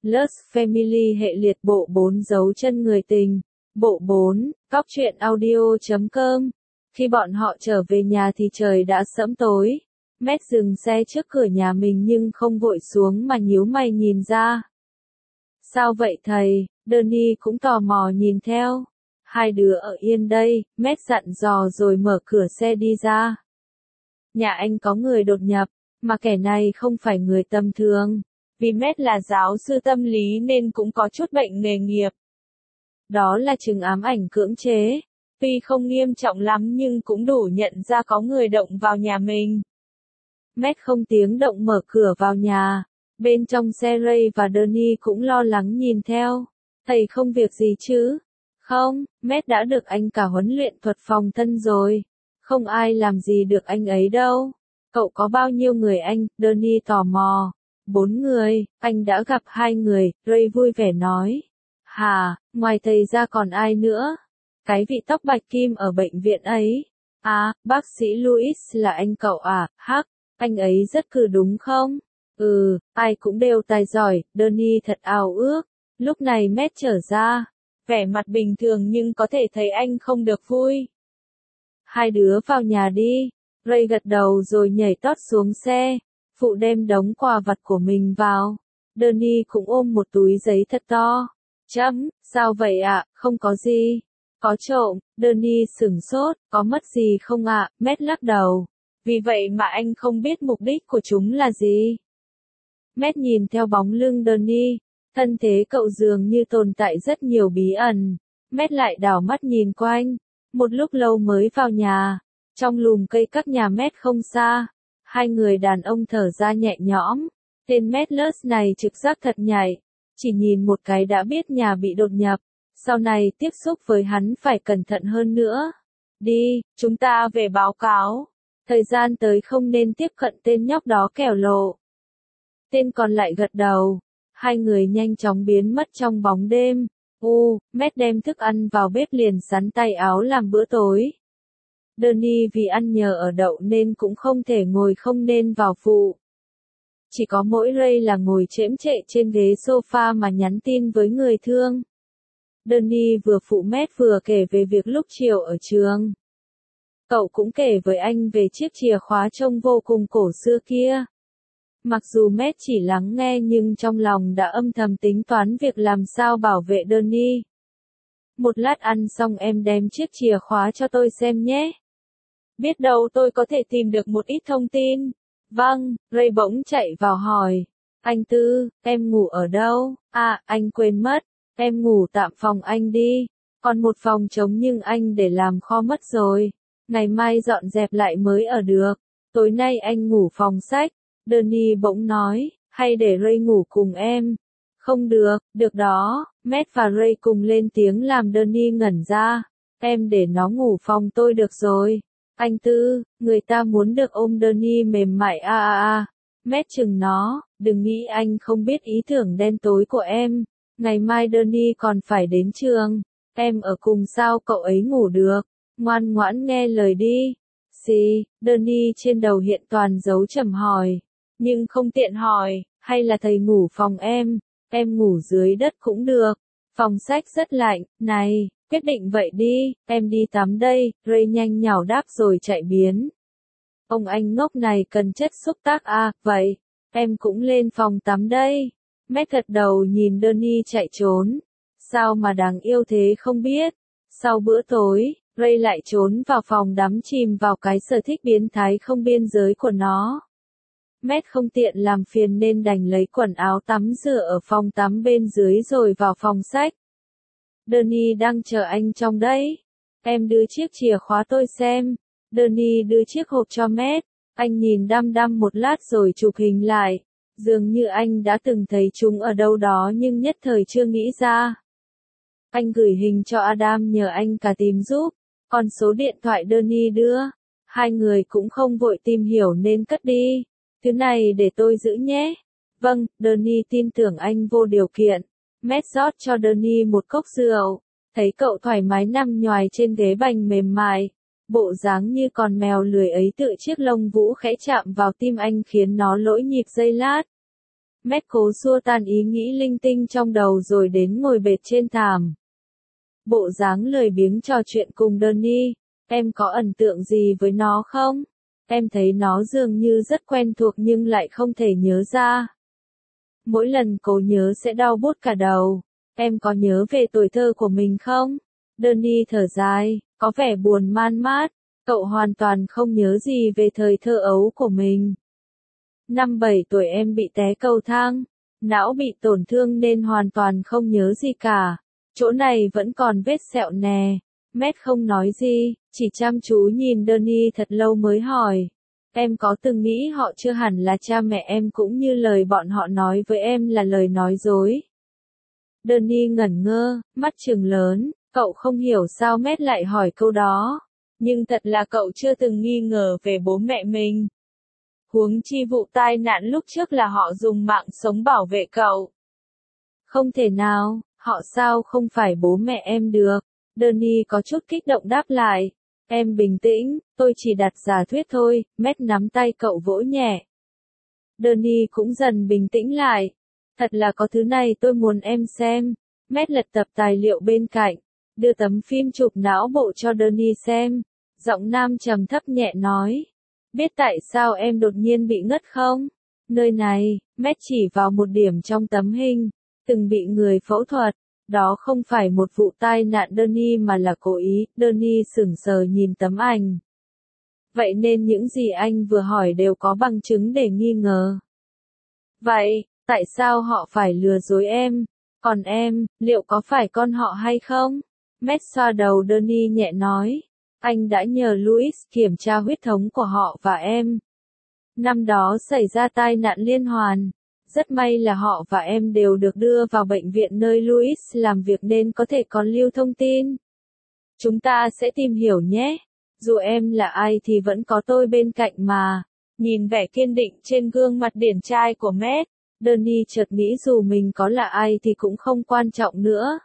Lust Family hệ liệt bộ 4 dấu chân người tình. Bộ 4, Cóc truyện audio.com. Khi bọn họ trở về nhà thì trời đã sẫm tối. Matt dừng xe trước cửa nhà mình nhưng không vội xuống mà nhíu mày nhìn ra. Sao vậy thầy? Danny cũng tò mò nhìn theo. Hai đứa ở yên đây, Matt dặn dò rồi mở cửa xe đi ra. Nhà anh có người đột nhập, mà kẻ này không phải người tầm thường. Vì Matt là giáo sư tâm lý nên cũng có chút bệnh nghề nghiệp. Đó là chứng ám ảnh cưỡng chế. Tuy không nghiêm trọng lắm nhưng cũng đủ nhận ra có người động vào nhà mình. Matt không tiếng động mở cửa vào nhà. Bên trong xe Ray và Danny cũng lo lắng nhìn theo. Thầy không việc gì chứ? Không, Matt đã được anh cả huấn luyện thuật phòng thân rồi. Không ai làm gì được anh ấy đâu. Cậu có bao nhiêu người anh? Danny tò mò. 4 người, anh đã gặp 2 người, Ray vui vẻ nói. Hả, ngoài thầy ra còn ai nữa? Cái vị tóc bạch kim ở bệnh viện ấy. À, bác sĩ Louis là anh cậu à? Hắc, anh ấy rất cừ đúng không? Ừ, ai cũng đều tài giỏi, Danny thật ao ước. Lúc này Matt trở ra, vẻ mặt bình thường nhưng có thể thấy anh không được vui. Hai đứa vào nhà đi. Ray gật đầu rồi nhảy tót xuống xe, phụ đem đống quà vặt của mình vào. Danny cũng ôm một túi giấy thật to. Sao vậy ạ? Không có gì. Có trộm. Danny sửng sốt, có mất gì không ạ? Matt lắc đầu. Vì vậy mà anh không biết mục đích của chúng là gì. Matt nhìn theo bóng lưng Danny, thân thế cậu dường như tồn tại rất nhiều bí ẩn. Matt lại đảo mắt nhìn quanh, một lúc lâu mới vào nhà. Trong lùm cây cách nhà Matt không xa, 2 người đàn ông thở ra nhẹ nhõm. Tên Matt Lust này trực giác thật nhạy, chỉ nhìn một cái đã biết nhà bị đột nhập. Sau này tiếp xúc với hắn phải cẩn thận hơn nữa. Đi, chúng ta về báo cáo. Thời gian tới không nên tiếp cận tên nhóc đó kẻo lộ. Tên còn lại gật đầu. 2 người nhanh chóng biến mất trong bóng đêm. Matt đem thức ăn vào bếp liền sắn tay áo làm bữa tối. Danny vì ăn nhờ ở đậu nên cũng không thể ngồi không nên vào phụ. Chỉ có mỗi Ray là ngồi chễm chệ trên ghế sofa mà nhắn tin với người thương. Danny vừa phụ Matt vừa kể về việc lúc chiều ở trường. Cậu cũng kể với anh về chiếc chìa khóa trông vô cùng cổ xưa kia. Mặc dù Matt chỉ lắng nghe nhưng trong lòng đã âm thầm tính toán việc làm sao bảo vệ Danny. Một lát ăn xong em đem chiếc chìa khóa cho tôi xem nhé. Biết đâu tôi có thể tìm được một ít thông tin. Vâng, Ray bỗng chạy vào hỏi. Anh Tư, em ngủ ở đâu? À, anh quên mất. Em ngủ tạm phòng anh đi. Còn một phòng trống nhưng anh để làm kho mất rồi. Ngày mai dọn dẹp lại mới ở được. Tối nay anh ngủ phòng sách. Danny bỗng nói, hay để Ray ngủ cùng em? Không được, được đó. Matt và Ray cùng lên tiếng làm Danny ngẩn ra. Em để nó ngủ phòng tôi được rồi. Anh Tư, người ta muốn được ôm Danny mềm mại Matt chừng nó, đừng nghĩ anh không biết ý tưởng đen tối của em. Ngày mai Danny còn phải đến trường. Em ở cùng sao cậu ấy ngủ được? Ngoan ngoãn nghe lời đi. Danny trên đầu hiện toàn dấu chấm hỏi. Nhưng không tiện hỏi, hay là thầy ngủ phòng em ngủ dưới đất cũng được. Phòng sách rất lạnh, này, quyết định vậy đi, em đi tắm đây. Ray nhanh nhảu đáp rồi chạy biến. Ông anh ngốc này cần chất xúc tác vậy, em cũng lên phòng tắm đây. Matt gật đầu nhìn Danny chạy trốn. Sao mà đáng yêu thế không biết. Sau bữa tối, Ray lại trốn vào phòng đắm chìm vào cái sở thích biến thái không biên giới của nó. Matt không tiện làm phiền nên đành lấy quần áo tắm rửa ở phòng tắm bên dưới rồi vào phòng sách. Danny đang chờ anh trong đấy. Em đưa chiếc chìa khóa tôi xem. Danny đưa chiếc hộp cho Matt. Anh nhìn đăm đăm một lát rồi chụp hình lại. Dường như anh đã từng thấy chúng ở đâu đó nhưng nhất thời chưa nghĩ ra. Anh gửi hình cho Adam nhờ anh cả tìm giúp. Còn số điện thoại Danny đưa. 2 người cũng không vội tìm hiểu nên cất đi. Thứ này để tôi giữ nhé. Vâng, Danny tin tưởng anh vô điều kiện. Matt rót cho Danny một cốc rượu. Thấy cậu thoải mái nằm nhoài trên ghế bành mềm mại. Bộ dáng như con mèo lười ấy tự chiếc lông vũ khẽ chạm vào tim anh khiến nó lỗi nhịp giây lát. Matt cố xua tan ý nghĩ linh tinh trong đầu rồi đến ngồi bệt trên thảm. Bộ dáng lười biếng trò chuyện cùng Donnie. Em có ấn tượng gì với nó không? Em thấy nó dường như rất quen thuộc nhưng lại không thể nhớ ra. Mỗi lần cố nhớ sẽ đau buốt cả đầu. Em có nhớ về tuổi thơ của mình không? Donnie thở dài, có vẻ buồn man mát. Cậu hoàn toàn không nhớ gì về thời thơ ấu của mình. Năm 7 tuổi em bị té cầu thang. Não bị tổn thương nên hoàn toàn không nhớ gì cả. Chỗ này vẫn còn vết sẹo nè. Matt không nói gì, chỉ chăm chú nhìn Donnie thật lâu mới hỏi. Em có từng nghĩ họ chưa hẳn là cha mẹ em cũng như lời bọn họ nói với em là lời nói dối? Donnie ngẩn ngơ, mắt trừng lớn, cậu không hiểu sao Matt lại hỏi câu đó. Nhưng thật là cậu chưa từng nghi ngờ về bố mẹ mình. Huống chi vụ tai nạn lúc trước là họ dùng mạng sống bảo vệ cậu. Không thể nào, họ sao không phải bố mẹ em được? Donnie có chút kích động đáp lại. Em bình tĩnh, tôi chỉ đặt giả thuyết thôi. Matt nắm tay cậu vỗ nhẹ. Donnie cũng dần bình tĩnh lại. Thật là có thứ này tôi muốn em xem. Matt lật tập tài liệu bên cạnh, đưa tấm phim chụp não bộ cho Donnie xem. Giọng nam trầm thấp nhẹ nói. Biết tại sao em đột nhiên bị ngất không? Nơi này, Matt chỉ vào một điểm trong tấm hình, từng bị người phẫu thuật. Đó không phải một vụ tai nạn Donnie mà là cố ý. Donnie sững sờ nhìn tấm ảnh. Vậy nên những gì anh vừa hỏi đều có bằng chứng để nghi ngờ. Vậy, tại sao họ phải lừa dối em? Còn em, liệu có phải con họ hay không? Matt xoa đầu Donnie nhẹ nói. Anh đã nhờ Louis kiểm tra huyết thống của họ và em. Năm đó xảy ra tai nạn liên hoàn. Rất may là họ và em đều được đưa vào bệnh viện nơi Louis làm việc nên có thể còn lưu thông tin. Chúng ta sẽ tìm hiểu nhé. Dù em là ai thì vẫn có tôi bên cạnh mà. Nhìn vẻ kiên định trên gương mặt điển trai của Matt, Donnie chợt nghĩ dù mình có là ai thì cũng không quan trọng nữa.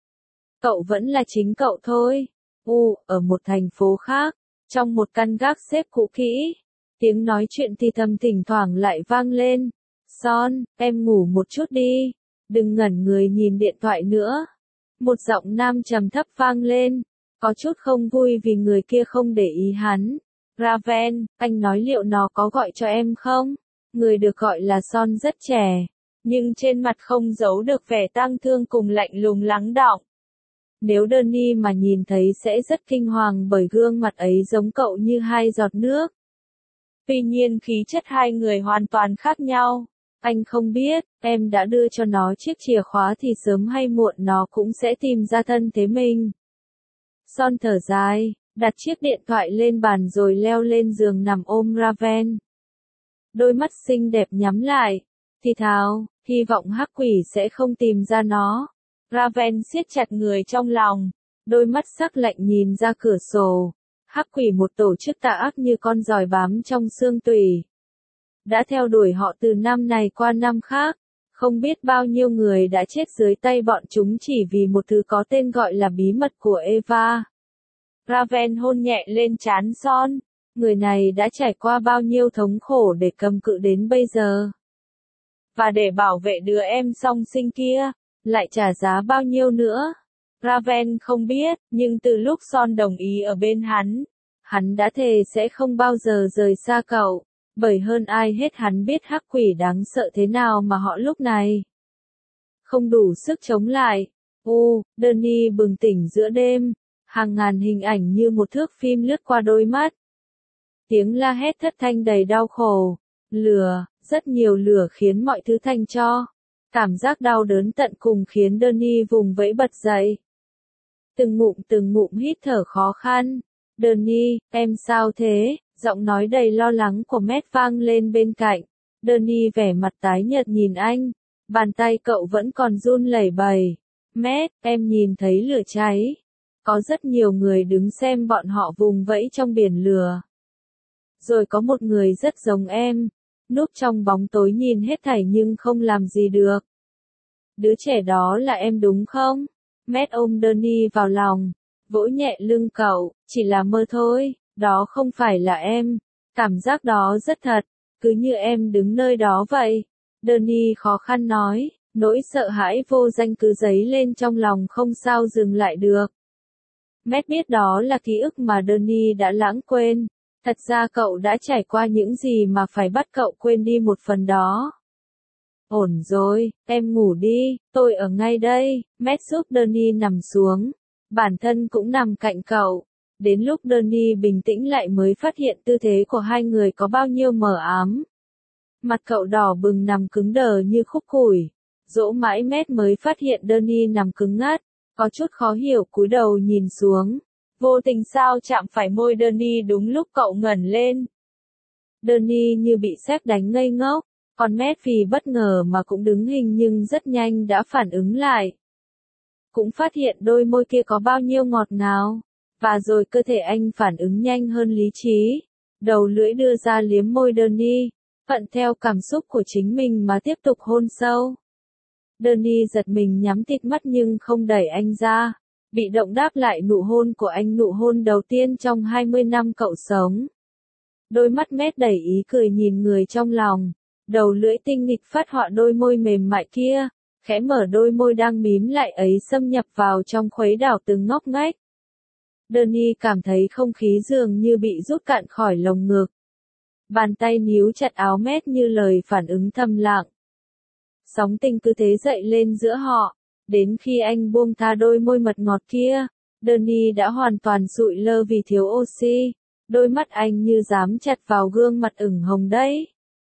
Cậu vẫn là chính cậu thôi. Ở một thành phố khác, trong một căn gác xếp cũ kỹ, tiếng nói chuyện thì thầm thỉnh thoảng lại vang lên. Son, em ngủ một chút đi, đừng ngẩn người nhìn điện thoại nữa. Một giọng nam trầm thấp vang lên, có chút không vui vì người kia không để ý hắn. Raven, anh nói liệu nó có gọi cho em không? Người được gọi là Son rất trẻ, nhưng trên mặt không giấu được vẻ tang thương cùng lạnh lùng lắng đọng. Nếu Donnie mà nhìn thấy sẽ rất kinh hoàng bởi gương mặt ấy giống cậu như hai giọt nước. Tuy nhiên khí chất hai người hoàn toàn khác nhau. Anh không biết, em đã đưa cho nó chiếc chìa khóa thì sớm hay muộn nó cũng sẽ tìm ra thân thế mình. Son thở dài, đặt chiếc điện thoại lên bàn rồi leo lên giường nằm ôm Raven. Đôi mắt xinh đẹp nhắm lại, thì thào, hy vọng hắc quỷ sẽ không tìm ra nó. Raven siết chặt người trong lòng, đôi mắt sắc lạnh nhìn ra cửa sổ. Hắc quỷ một tổ chức tà ác như con giòi bám trong xương tủy. Đã theo đuổi họ từ năm này qua năm khác, không biết bao nhiêu người đã chết dưới tay bọn chúng chỉ vì một thứ có tên gọi là bí mật của Eva. Raven hôn nhẹ lên trán Son, người này đã trải qua bao nhiêu thống khổ để cầm cự đến bây giờ. Và để bảo vệ đứa em song sinh kia, lại trả giá bao nhiêu nữa. Raven không biết, nhưng từ lúc Son đồng ý ở bên hắn đã thề sẽ không bao giờ rời xa cậu. Bởi hơn ai hết hắn biết hắc quỷ đáng sợ thế nào mà họ lúc này không đủ sức chống lại. Donnie bừng tỉnh giữa đêm, hàng ngàn hình ảnh như một thước phim lướt qua đôi mắt. Tiếng la hét thất thanh đầy đau khổ, lửa, rất nhiều lửa khiến mọi thứ thành tro. Cảm giác đau đớn tận cùng khiến Donnie vùng vẫy bật dậy. Từng ngụm hít thở khó khăn. Donnie, em sao thế? Giọng nói đầy lo lắng của Matt vang lên bên cạnh. Donnie vẻ mặt tái nhợt nhìn anh. Bàn tay cậu vẫn còn run lẩy bẩy. Matt, em nhìn thấy lửa cháy. Có rất nhiều người đứng xem bọn họ vùng vẫy trong biển lửa. Rồi có một người rất giống em. Núp trong bóng tối nhìn hết thảy nhưng không làm gì được. Đứa trẻ đó là em đúng không? Matt ôm Donnie vào lòng, vỗ nhẹ lưng cậu, chỉ là mơ thôi, đó không phải là em. Cảm giác đó rất thật, cứ như em đứng nơi đó vậy. Danny khó khăn nói, nỗi sợ hãi vô danh cứ dấy lên trong lòng không sao dừng lại được. Matt biết đó là ký ức mà Danny đã lãng quên. Thật ra cậu đã trải qua những gì mà phải bắt cậu quên đi một phần đó. Ổn rồi, em ngủ đi, tôi ở ngay đây. Matt giúp Danny nằm xuống. Bản thân cũng nằm cạnh cậu. Đến lúc Danny bình tĩnh lại mới phát hiện tư thế của hai người có bao nhiêu mờ ám. Mặt cậu đỏ bừng nằm cứng đờ như khúc củi. Dỗ mãi Matt mới phát hiện Danny nằm cứng ngắt. Có chút khó hiểu cúi đầu nhìn xuống. Vô tình sao chạm phải môi Danny đúng lúc cậu ngẩng lên. Danny như bị sét đánh ngây ngốc. Còn Matt vì bất ngờ mà cũng đứng hình nhưng rất nhanh đã phản ứng lại. Cũng phát hiện đôi môi kia có bao nhiêu ngọt ngào. Và rồi cơ thể anh phản ứng nhanh hơn lý trí. Đầu lưỡi đưa ra liếm môi Danny. Thuận theo cảm xúc của chính mình mà tiếp tục hôn sâu. Danny giật mình nhắm tịt mắt nhưng không đẩy anh ra. Bị động đáp lại nụ hôn của anh, nụ hôn đầu tiên trong 20 năm cậu sống. Đôi mắt Matt đầy ý cười nhìn người trong lòng. Đầu lưỡi tinh nghịch phát họa đôi môi mềm mại kia. Khẽ mở đôi môi đang mím lại ấy xâm nhập vào trong khuấy đảo từng ngóc ngách. Danny cảm thấy không khí dường như bị rút cạn khỏi lồng ngực. Bàn tay níu chặt áo Matt như lời phản ứng thầm lặng. Sóng tình cứ thế dậy lên giữa họ. Đến khi anh buông tha đôi môi mật ngọt kia, Danny đã hoàn toàn sụi lơ vì thiếu oxy. Đôi mắt anh như dám chặt vào gương mặt ửng hồng đấy.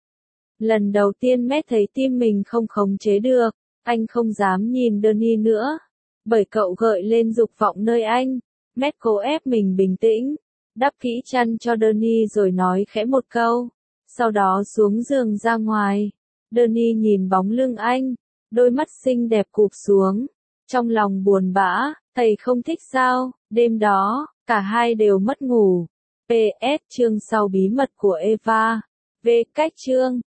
Lần đầu tiên Matt thấy tim mình không khống chế được, anh không dám nhìn Danny nữa. Bởi cậu gợi lên dục vọng nơi anh. Matt cố ép mình bình tĩnh, đắp kỹ chăn cho Danny rồi nói khẽ một câu. Sau đó xuống giường ra ngoài. Danny nhìn bóng lưng anh, đôi mắt xinh đẹp cụp xuống. Trong lòng buồn bã, thầy không thích sao? Đêm đó, cả hai đều mất ngủ. PS chương sau bí mật của Eva. V cách chương